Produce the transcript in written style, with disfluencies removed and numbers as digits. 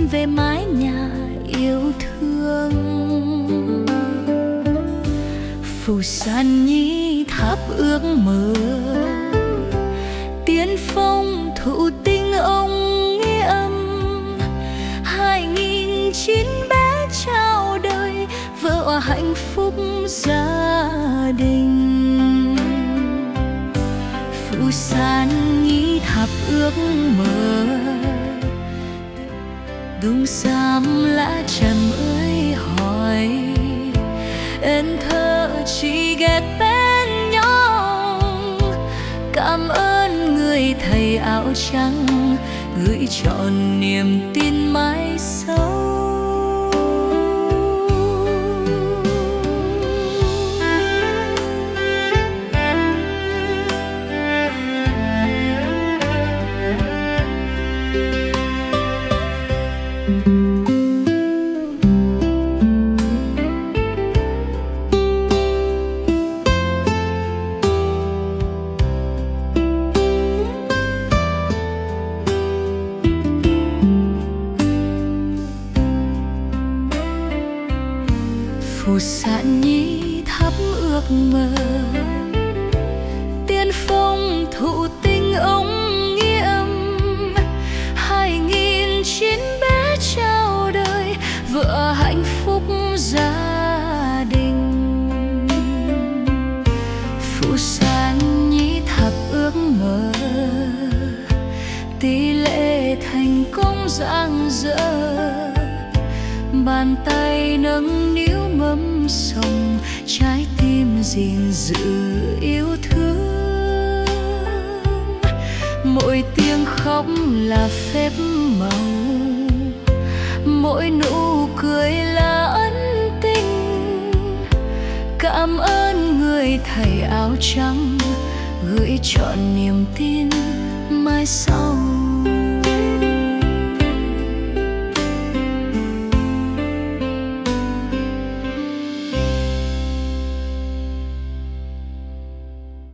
về mái nhà yêu thương. Phù San Nhi tháp ước mơ, tiên phong thụ tinh ông nghĩa âm. 2009 bé chào đời, vợ hạnh phúc gia đình. Phù San Nhi tháp ước mơ, đúng xăm lá trầm ơi hỏi. Ên thơ chỉ ghét bên nhau, cảm ơn người thầy áo trắng gửi trọn niềm tin mãi sâu. Phù San Nhi thắp ước mơ, tiên phong thụ tinh ông nghĩa âm. 2009 bé chào đời, vợ hạnh phúc gia đình. Phù San Nhi thắp ước mơ, tỷ lệ thành công rạng rỡ. Bàn tay nâng niu mâm sông, trái tim gìn giữ yêu thương. Mỗi tiếng khóc là phép màu, mỗi nụ cười là ân tình. Cảm ơn người thầy áo trắng gửi trọn niềm tin mai sau.